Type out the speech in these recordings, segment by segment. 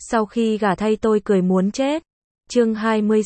Sau khi gả thay tôi cười muốn chết. Chương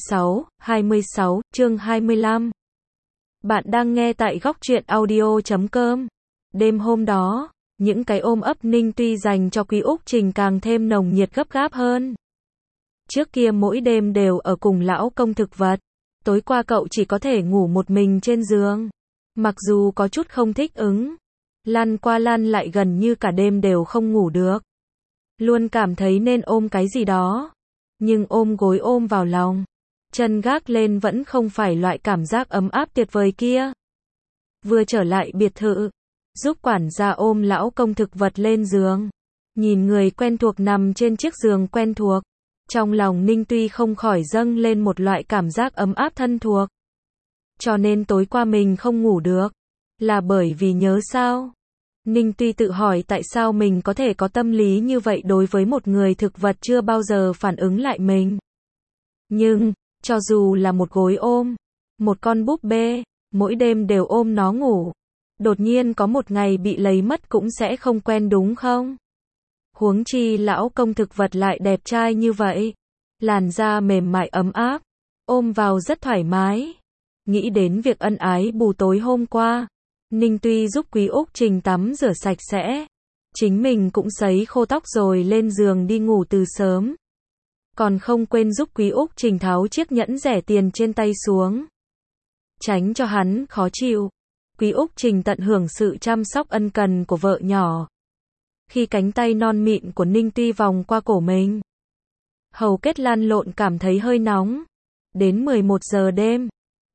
26, chương 25. Bạn đang nghe tại góc truyện audio.com. Đêm hôm đó, những cái ôm ấp Ninh Tuy dành cho Quý Úc Trình càng thêm nồng nhiệt gấp gáp hơn. Trước kia mỗi đêm đều ở cùng lão công thực vật. Tối qua cậu chỉ có thể ngủ một mình trên giường. Mặc dù có chút không thích ứng, lăn qua lăn lại gần như cả đêm đều không ngủ được. Luôn cảm thấy nên ôm cái gì đó. Nhưng ôm gối ôm vào lòng, chân gác lên vẫn không phải loại cảm giác ấm áp tuyệt vời kia. Vừa trở lại biệt thự, giúp quản gia ôm lão công thực vật lên giường. Nhìn người quen thuộc nằm trên chiếc giường quen thuộc. Trong lòng Ninh Tuy không khỏi dâng lên một loại cảm giác ấm áp thân thuộc. Cho nên tối qua mình không ngủ được. Là bởi vì nhớ sao? Ninh Tuy tự hỏi tại sao mình có thể có tâm lý như vậy đối với một người thực vật chưa bao giờ phản ứng lại mình. Nhưng, cho dù là một gối ôm, một con búp bê, mỗi đêm đều ôm nó ngủ, đột nhiên có một ngày bị lấy mất cũng sẽ không quen đúng không? Huống chi lão công thực vật lại đẹp trai như vậy, làn da mềm mại ấm áp, ôm vào rất thoải mái. Nghĩ đến việc ân ái bù tối hôm qua, Ninh Tuy giúp Quý Úc Trình tắm rửa sạch sẽ, chính mình cũng sấy khô tóc rồi lên giường đi ngủ từ sớm. Còn không quên giúp Quý Úc Trình tháo chiếc nhẫn rẻ tiền trên tay xuống, tránh cho hắn khó chịu. Quý Úc Trình tận hưởng sự chăm sóc ân cần của vợ nhỏ. Khi cánh tay non mịn của Ninh Tuy vòng qua cổ mình, hầu kết lăn lộn cảm thấy hơi nóng. Đến 11 giờ đêm,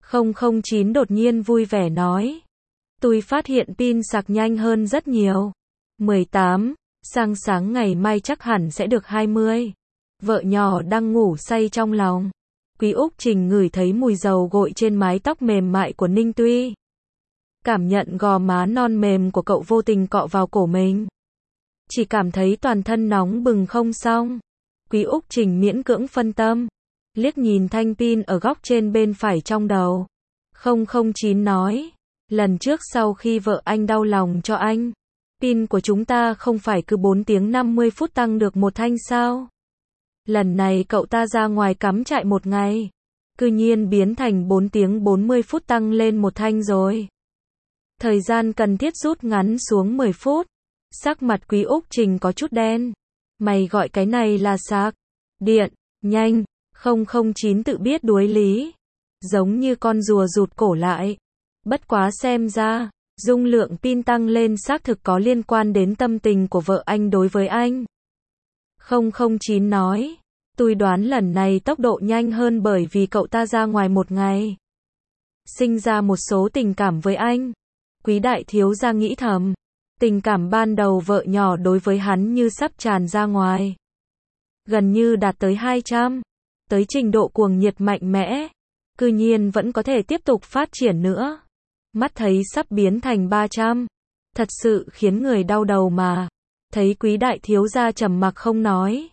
009 đột nhiên vui vẻ nói. Tôi phát hiện pin sạc nhanh hơn rất nhiều. 18, sang sáng ngày mai chắc hẳn sẽ được 20. Vợ nhỏ đang ngủ say trong lòng. Quý Úc Trình ngửi thấy mùi dầu gội trên mái tóc mềm mại của Ninh Tuy. Cảm nhận gò má non mềm của cậu vô tình cọ vào cổ mình. Chỉ cảm thấy toàn thân nóng bừng không xong. Quý Úc Trình miễn cưỡng phân tâm. Liếc nhìn thanh pin ở góc trên bên phải trong đầu. 009 nói. Lần trước sau khi vợ anh đau lòng cho anh, pin của chúng ta không phải cứ 4 tiếng 50 phút tăng được một thanh sao? Lần này cậu ta ra ngoài cắm trại một ngày, cư nhiên biến thành 4 tiếng 40 phút tăng lên một thanh rồi. Thời gian cần thiết rút ngắn xuống 10 phút. Sắc mặt Quý Úc Trình có chút đen. Mày gọi cái này là sạc điện nhanh. 009 tự biết đuối lý, giống như con rùa rụt cổ lại. Bất quá xem ra, dung lượng pin tăng lên xác thực có liên quan đến tâm tình của vợ anh đối với anh. 009 nói, tôi đoán lần này tốc độ nhanh hơn bởi vì cậu ta ra ngoài một ngày, sinh ra một số tình cảm với anh. Quý đại thiếu gia nghĩ thầm, tình cảm ban đầu vợ nhỏ đối với hắn như sắp tràn ra ngoài. Gần như đạt tới 200, tới trình độ cuồng nhiệt mạnh mẽ, cư nhiên vẫn có thể tiếp tục phát triển nữa. Mắt thấy sắp biến thành 300, thật sự khiến người đau đầu mà. Thấy quý đại thiếu gia trầm mặc không nói.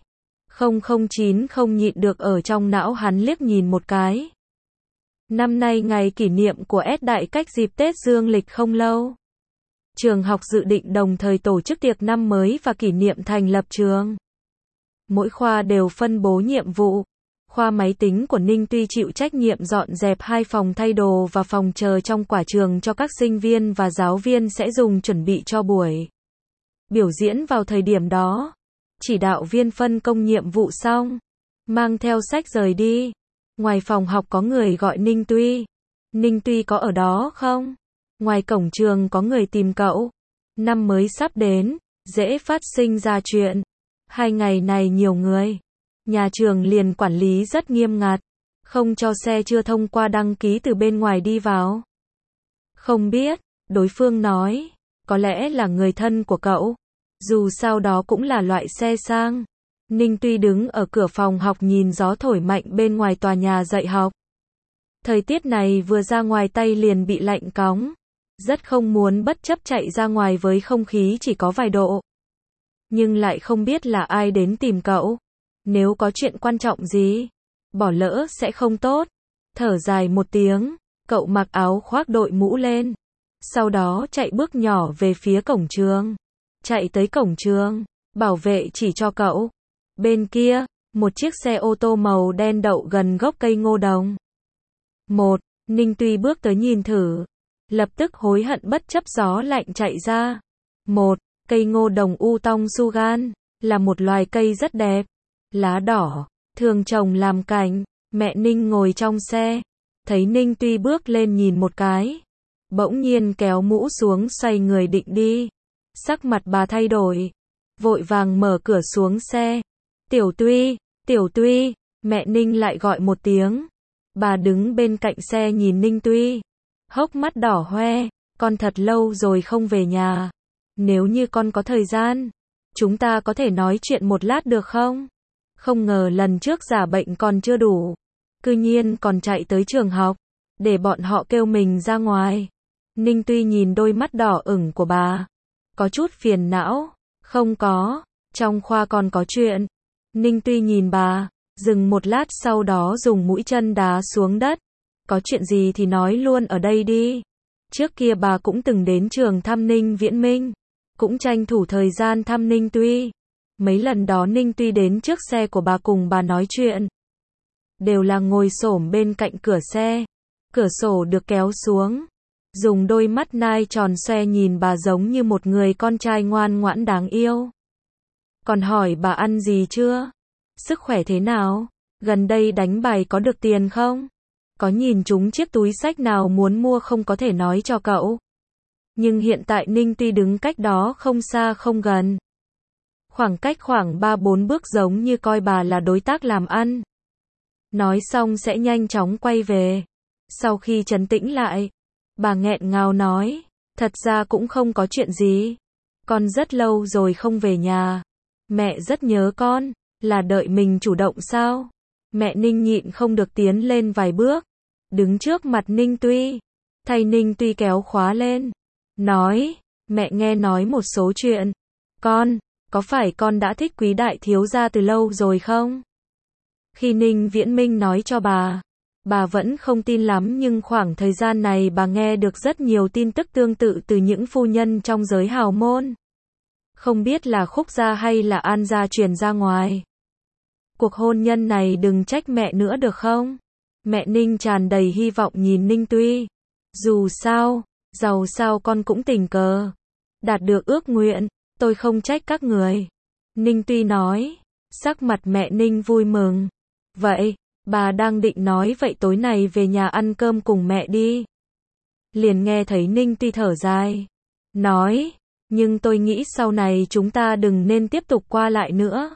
009 không nhịn được ở trong não hắn liếc nhìn một cái. Năm nay ngày kỷ niệm của S đại cách dịp Tết dương lịch không lâu. Trường học dự định đồng thời tổ chức tiệc năm mới và kỷ niệm thành lập trường. Mỗi khoa đều phân bố nhiệm vụ. Khoa máy tính của Ninh Tuy chịu trách nhiệm dọn dẹp 2 phòng thay đồ và phòng chờ trong quả trường cho các sinh viên và giáo viên sẽ dùng chuẩn bị cho buổi biểu diễn vào thời điểm đó. Chỉ đạo viên phân công nhiệm vụ xong, mang theo sách rời đi. Ngoài phòng học có người gọi Ninh Tuy. Ninh Tuy có ở đó không? Ngoài cổng trường có người tìm cậu. Năm mới sắp đến, dễ phát sinh ra chuyện. 2 ngày này nhiều người. Nhà trường liền quản lý rất nghiêm ngặt, không cho xe chưa thông qua đăng ký từ bên ngoài đi vào. Không biết, đối phương nói, có lẽ là người thân của cậu, dù sao đó cũng là loại xe sang. Ninh Tuy đứng ở cửa phòng học nhìn gió thổi mạnh bên ngoài tòa nhà dạy học. Thời tiết này vừa ra ngoài tay liền bị lạnh cóng, rất không muốn bất chấp chạy ra ngoài với không khí chỉ có vài độ. Nhưng lại không biết là ai đến tìm cậu. Nếu có chuyện quan trọng gì, bỏ lỡ sẽ không tốt. Thở dài một tiếng, cậu mặc áo khoác đội mũ lên. Sau đó chạy bước nhỏ về phía cổng trường. Chạy tới cổng trường, bảo vệ chỉ cho cậu. Bên kia, một chiếc xe ô tô màu đen đậu gần gốc cây ngô đồng. Ninh Tuy bước tới nhìn thử, lập tức hối hận bất chấp gió lạnh chạy ra. Cây ngô đồng Utong Sugan là một loài cây rất đẹp, lá đỏ, thường trồng làm cảnh. Mẹ Ninh ngồi trong xe, thấy Ninh Tuy bước lên nhìn một cái, bỗng nhiên kéo mũ xuống xoay người định đi. Sắc mặt bà thay đổi, vội vàng mở cửa xuống xe. Tiểu Tuy, mẹ Ninh lại gọi một tiếng. Bà đứng bên cạnh xe nhìn Ninh Tuy, hốc mắt đỏ hoe, con thật lâu rồi không về nhà. Nếu như con có thời gian, chúng ta có thể nói chuyện một lát được không? Không ngờ lần trước giả bệnh còn chưa đủ, cư nhiên còn chạy tới trường học, để bọn họ kêu mình ra ngoài. Ninh Tuy nhìn đôi mắt đỏ ửng của bà, có chút phiền não. Không có, trong khoa còn có chuyện. Ninh Tuy nhìn bà, dừng một lát sau đó dùng mũi chân đá xuống đất. Có chuyện gì thì nói luôn ở đây đi. Trước kia bà cũng từng đến trường thăm Ninh Viễn Minh, cũng tranh thủ thời gian thăm Ninh Tuy. Mấy lần đó Ninh Tuy đến trước xe của bà cùng bà nói chuyện, đều là ngồi xổm bên cạnh cửa xe. Cửa sổ được kéo xuống, dùng đôi mắt nai tròn xoe nhìn bà giống như một người con trai ngoan ngoãn đáng yêu. Còn hỏi bà ăn gì chưa? Sức khỏe thế nào? Gần đây đánh bài có được tiền không? Có nhìn trúng chiếc túi xách nào muốn mua không có thể nói cho cậu. Nhưng hiện tại Ninh Tuy đứng cách đó không xa không gần, khoảng cách khoảng 3-4 bước giống như coi bà là đối tác làm ăn. Nói xong sẽ nhanh chóng quay về. Sau khi trấn tĩnh lại, bà nghẹn ngào nói, thật ra cũng không có chuyện gì. Con rất lâu rồi không về nhà. Mẹ rất nhớ con, là đợi mình chủ động sao? Mẹ Ninh nhịn không được tiến lên vài bước, đứng trước mặt Ninh Tuy, thay Ninh Tuy kéo khóa lên, nói, mẹ nghe nói một số chuyện. Có phải con đã thích Quý đại thiếu gia từ lâu rồi không? Khi Ninh Viễn Minh nói cho bà vẫn không tin lắm, nhưng khoảng thời gian này bà nghe được rất nhiều tin tức tương tự từ những phu nhân trong giới hào môn. Không biết là Khúc gia hay là An gia truyền ra ngoài. Cuộc hôn nhân này đừng trách mẹ nữa được không? Mẹ Ninh tràn đầy hy vọng nhìn Ninh Tuy. Dù sao, giàu sao con cũng tình cờ đạt được ước nguyện, tôi không trách các người. Ninh Tuy nói, sắc mặt mẹ Ninh vui mừng. Vậy, bà đang định nói vậy tối nay về nhà ăn cơm cùng mẹ đi. Liền nghe thấy Ninh Tuy thở dài, nói, nhưng tôi nghĩ sau này chúng ta đừng nên tiếp tục qua lại nữa.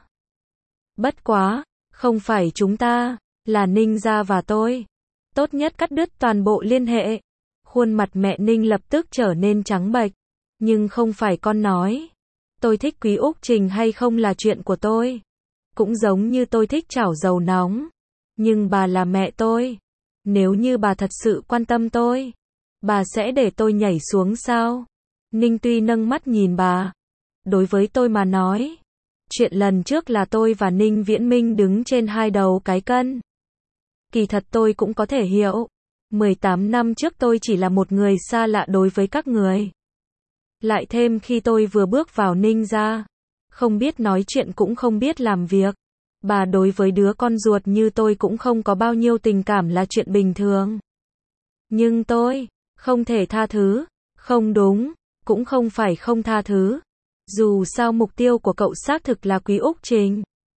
Bất quá, không phải chúng ta, là Ninh gia và tôi. Tốt nhất cắt đứt toàn bộ liên hệ. Khuôn mặt mẹ Ninh lập tức trở nên trắng bệch. Nhưng không phải con nói. Tôi thích Quý Úc Trình hay không là chuyện của tôi. Cũng giống như tôi thích chảo dầu nóng. Nhưng bà là mẹ tôi. Nếu như bà thật sự quan tâm tôi, bà sẽ để tôi nhảy xuống sao? Ninh Tuy nâng mắt nhìn bà. Đối với tôi mà nói, chuyện lần trước là tôi và Ninh Viễn Minh đứng trên hai đầu cái cân. Kỳ thật tôi cũng có thể hiểu. 18 năm trước tôi chỉ là một người xa lạ đối với các người. Lại thêm khi tôi vừa bước vào Ninh gia, không biết nói chuyện cũng không biết làm việc. Bà đối với đứa con ruột như tôi cũng không có bao nhiêu tình cảm là chuyện bình thường. Nhưng tôi không thể tha thứ. Không đúng, cũng không phải không tha thứ. Dù sao mục tiêu của cậu xác thực là Quý Úc Trình.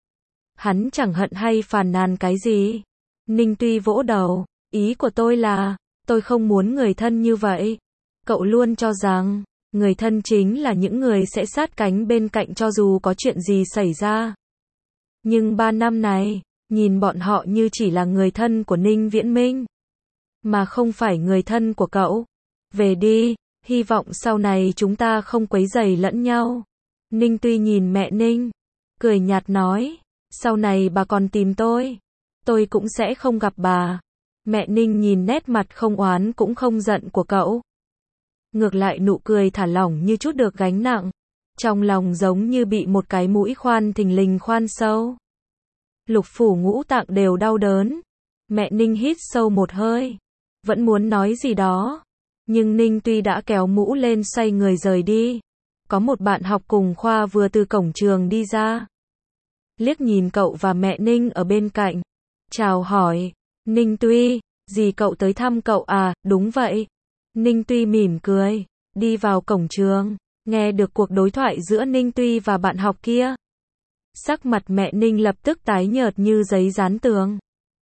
Hắn chẳng hận hay phàn nàn cái gì. Ninh Tuy vỗ đầu, ý của tôi là, tôi không muốn người thân như vậy. Cậu luôn cho rằng, người thân chính là những người sẽ sát cánh bên cạnh cho dù có chuyện gì xảy ra. Nhưng 3 năm này, nhìn bọn họ như chỉ là người thân của Ninh Viễn Minh, mà không phải người thân của cậu. Về đi, hy vọng sau này chúng ta không quấy rầy lẫn nhau. Ninh Tuy nhìn mẹ Ninh, cười nhạt nói, sau này bà còn tìm tôi cũng sẽ không gặp bà. Mẹ Ninh nhìn nét mặt không oán cũng không giận của cậu. Ngược lại nụ cười thả lỏng như chút được gánh nặng. Trong lòng giống như bị một cái mũi khoan thình lình khoan sâu. Lục phủ ngũ tạng đều đau đớn. Mẹ Ninh hít sâu một hơi. Vẫn muốn nói gì đó. Nhưng Ninh Tuy đã kéo mũ lên xoay người rời đi. Có một bạn học cùng khoa vừa từ cổng trường đi ra. liếc nhìn cậu và mẹ Ninh ở bên cạnh. Chào hỏi, Ninh Tuy, dì cậu tới thăm cậu à, đúng vậy. Ninh Tuy mỉm cười, đi vào cổng trường, nghe được cuộc đối thoại giữa Ninh Tuy và bạn học kia. Sắc mặt mẹ Ninh lập tức tái nhợt như giấy dán tường.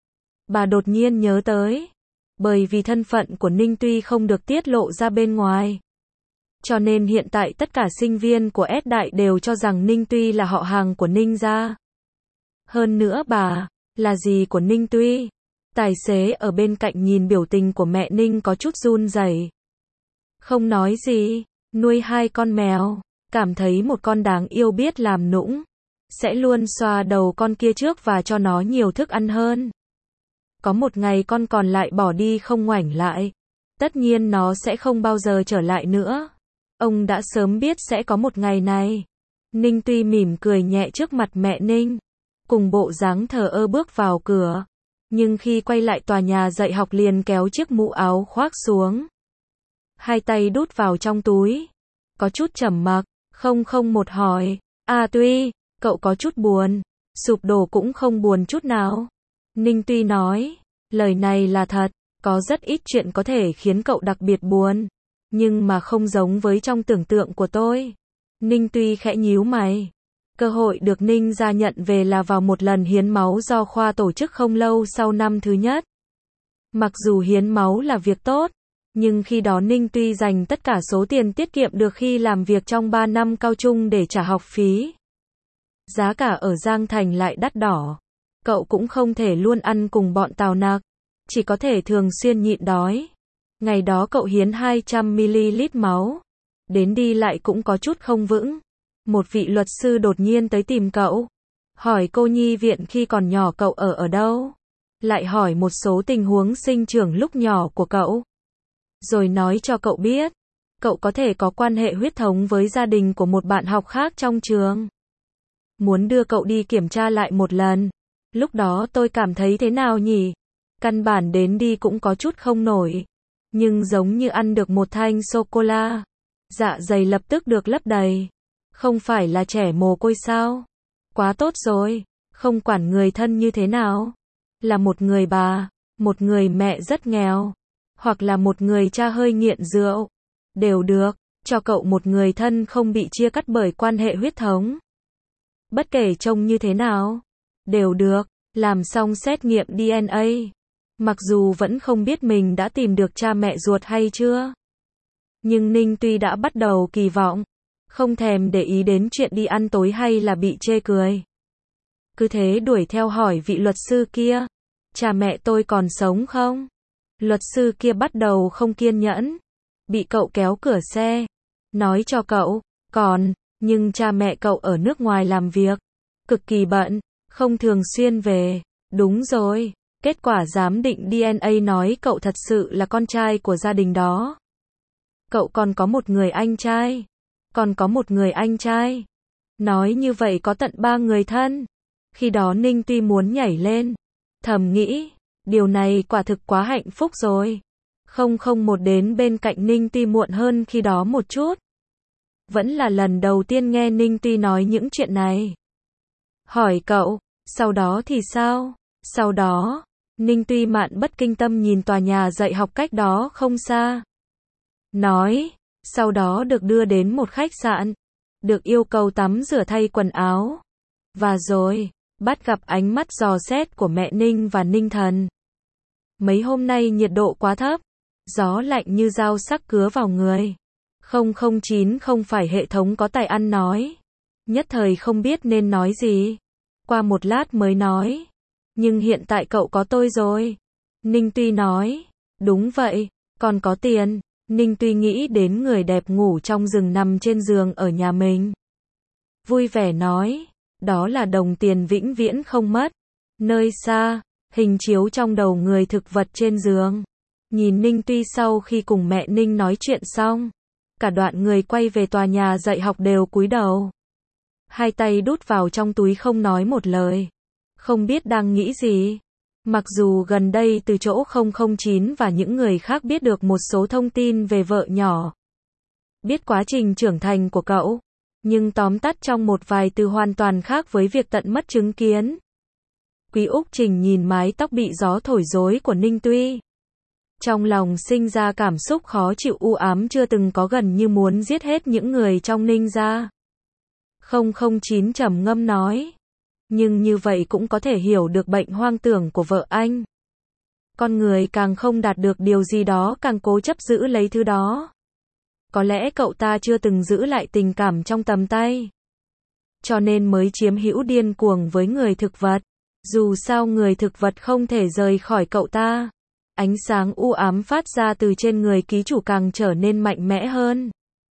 Bà đột nhiên nhớ tới, bởi vì thân phận của Ninh Tuy không được tiết lộ ra bên ngoài. Cho nên hiện tại tất cả sinh viên của S Đại đều cho rằng Ninh Tuy là họ hàng của Ninh gia. Hơn nữa bà, là dì của Ninh Tuy. Tài xế ở bên cạnh nhìn biểu tình của mẹ Ninh có chút run rẩy. Không nói gì, nuôi 2 con mèo, cảm thấy một con đáng yêu biết làm nũng. Sẽ luôn xoa đầu con kia trước và cho nó nhiều thức ăn hơn. Có một ngày con còn lại bỏ đi không ngoảnh lại. Tất nhiên nó sẽ không bao giờ trở lại nữa. Ông đã sớm biết sẽ có một ngày này. Ninh Tuy mỉm cười nhẹ trước mặt mẹ Ninh. Cùng bộ dáng thờ ơ bước vào cửa. Nhưng khi quay lại tòa nhà dạy học liền kéo chiếc mũ áo khoác xuống. Hai tay đút vào trong túi. Có chút trầm mặc, 001 hỏi. À Tuy, cậu có chút buồn. Sụp đổ cũng không buồn chút nào. Ninh Tuy nói. Lời này là thật. Có rất ít chuyện có thể khiến cậu đặc biệt buồn. Nhưng mà không giống với trong tưởng tượng của tôi. Ninh Tuy khẽ nhíu mày. Cơ hội được Ninh gia nhận về là vào một lần hiến máu do khoa tổ chức không lâu sau năm thứ nhất. Mặc dù hiến máu là việc tốt, nhưng khi đó Ninh Tuy dành tất cả số tiền tiết kiệm được khi làm việc trong 3 năm cao trung để trả học phí. Giá cả ở Giang Thành lại đắt đỏ. Cậu cũng không thể luôn ăn cùng bọn Tào Nặc, chỉ có thể thường xuyên nhịn đói. Ngày đó cậu hiến 200ml máu, đến đi lại cũng có chút không vững. Một vị luật sư đột nhiên tới tìm cậu, hỏi cô nhi viện khi còn nhỏ cậu ở đâu, lại hỏi một số tình huống sinh trưởng lúc nhỏ của cậu. Rồi nói cho cậu biết, cậu có thể có quan hệ huyết thống với gia đình của một bạn học khác trong trường. Muốn đưa cậu đi kiểm tra lại một lần. Lúc đó tôi cảm thấy thế nào nhỉ? Căn bản đến đi cũng có chút không nổi. Nhưng giống như ăn được một thanh sô-cô-la. Dạ dày lập tức được lấp đầy. Không phải là trẻ mồ côi sao? Quá tốt rồi. Không quản người thân như thế nào. Là một người bà, một người mẹ rất nghèo. Hoặc là một người cha hơi nghiện rượu. Đều được. Cho cậu một người thân không bị chia cắt bởi quan hệ huyết thống. Bất kể trông như thế nào. Đều được. Làm xong xét nghiệm DNA. Mặc dù vẫn không biết mình đã tìm được cha mẹ ruột hay chưa. Nhưng Ninh Tuy đã bắt đầu kỳ vọng. Không thèm để ý đến chuyện đi ăn tối hay là bị chê cười. Cứ thế đuổi theo hỏi vị luật sư kia. Cha mẹ tôi còn sống không? Luật sư kia bắt đầu không kiên nhẫn. Bị cậu kéo cửa xe. Nói cho cậu, còn, nhưng cha mẹ cậu ở nước ngoài làm việc. Cực kỳ bận, không thường xuyên về. Đúng rồi. Kết quả giám định DNA nói cậu thật sự là con trai của gia đình đó. Cậu còn có một người anh trai. Còn có một người anh trai. Nói như vậy có tận 3 người thân. Khi đó Ninh Tuy muốn nhảy lên. Thầm nghĩ, điều này quả thực quá hạnh phúc rồi. 001 đến bên cạnh Ninh Tuy muộn hơn khi đó một chút. Vẫn là lần đầu tiên nghe Ninh Tuy nói những chuyện này. Hỏi cậu, sau đó thì sao? Sau đó, Ninh Tuy mạn bất kinh tâm nhìn tòa nhà dạy học cách đó không xa. Nói, sau đó được đưa đến một khách sạn. Được yêu cầu tắm rửa thay quần áo. Và rồi, bắt gặp ánh mắt dò xét của mẹ Ninh và Ninh Thần. Mấy hôm nay nhiệt độ quá thấp. Gió lạnh như dao sắc cứa vào người. 009 không phải hệ thống có tài ăn nói. Nhất thời không biết nên nói gì. Qua một lát mới nói. Nhưng hiện tại cậu có tôi rồi. Ninh Tuy nói. Đúng vậy, còn có tiền. Ninh Tuy nghĩ đến người đẹp ngủ trong rừng nằm trên giường ở nhà mình. Vui vẻ nói. Đó là đồng tiền vĩnh viễn không mất. Nơi xa, hình chiếu trong đầu người thực vật trên giường. Nhìn Ninh Tuy sau khi cùng mẹ Ninh nói chuyện xong. Cả đoạn người quay về tòa nhà dạy học đều cúi đầu. Hai tay đút vào trong túi không nói một lời. Không biết đang nghĩ gì. Mặc dù gần đây từ chỗ 009 và những người khác biết được một số thông tin về vợ nhỏ. Biết quá trình trưởng thành của cậu. Nhưng tóm tắt trong một vài từ hoàn toàn khác với việc tận mắt chứng kiến. Quý Úc Trình nhìn mái tóc bị gió thổi rối của Ninh Tuy. Trong lòng sinh ra cảm xúc khó chịu u ám chưa từng có, gần như muốn giết hết những người trong Ninh gia. 009 trầm ngâm nói. Nhưng như vậy cũng có thể hiểu được bệnh hoang tưởng của vợ anh. Con người càng không đạt được điều gì đó càng cố chấp giữ lấy thứ đó. Có lẽ cậu ta chưa từng giữ lại tình cảm trong tầm tay. Cho nên mới chiếm hữu điên cuồng với người thực vật. Dù sao người thực vật không thể rời khỏi cậu ta. Ánh sáng u ám phát ra từ trên người ký chủ càng trở nên mạnh mẽ hơn.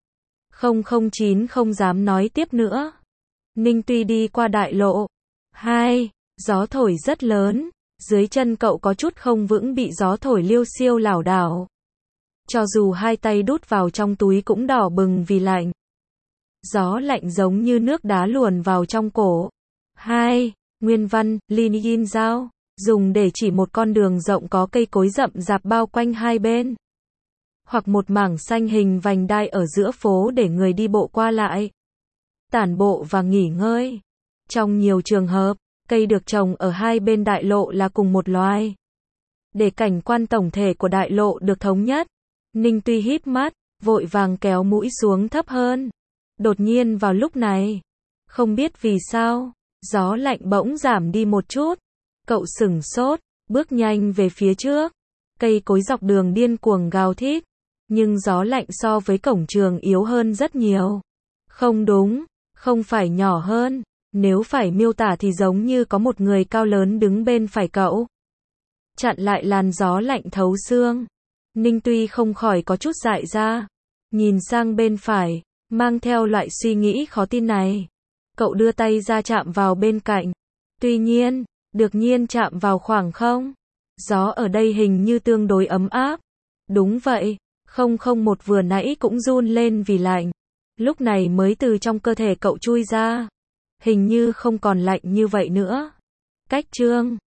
009 không dám nói tiếp nữa. Ninh Tuy đi qua đại lộ 2, gió thổi rất lớn, dưới chân cậu có chút không vững, bị gió thổi liêu xiêu lảo đảo. Cho dù hai tay đút vào trong túi cũng đỏ bừng vì lạnh. Gió lạnh giống như nước đá luồn vào trong cổ. 2. Nguyên văn, Lin Yin Giao, dùng để chỉ một con đường rộng có cây cối rậm rạp bao quanh hai bên. Hoặc một mảng xanh hình vành đai ở giữa phố để người đi bộ qua lại, tản bộ và nghỉ ngơi. Trong nhiều trường hợp, cây được trồng ở hai bên đại lộ là cùng một loài. Để cảnh quan tổng thể của đại lộ được thống nhất, Ninh Tuy híp mắt, vội vàng kéo mũi xuống thấp hơn. Đột nhiên vào lúc này, không biết vì sao, gió lạnh bỗng giảm đi một chút. Cậu sửng sốt, bước nhanh về phía trước. Cây cối dọc đường điên cuồng gào thét, nhưng gió lạnh so với cổng trường yếu hơn rất nhiều. Không đúng, không phải nhỏ hơn. Nếu phải miêu tả thì giống như có một người cao lớn đứng bên phải cậu, chặn lại làn gió lạnh thấu xương. Ninh Tuy không khỏi có chút dại ra, nhìn sang bên phải, mang theo loại suy nghĩ khó tin này. Cậu đưa tay ra chạm vào bên cạnh. Tuy nhiên, đột nhiên chạm vào khoảng không. Gió ở đây hình như tương đối ấm áp. Đúng vậy, 001 vừa nãy cũng run lên vì lạnh. Lúc này mới từ trong cơ thể cậu chui ra. Hình như không còn lạnh như vậy nữa. Cách chương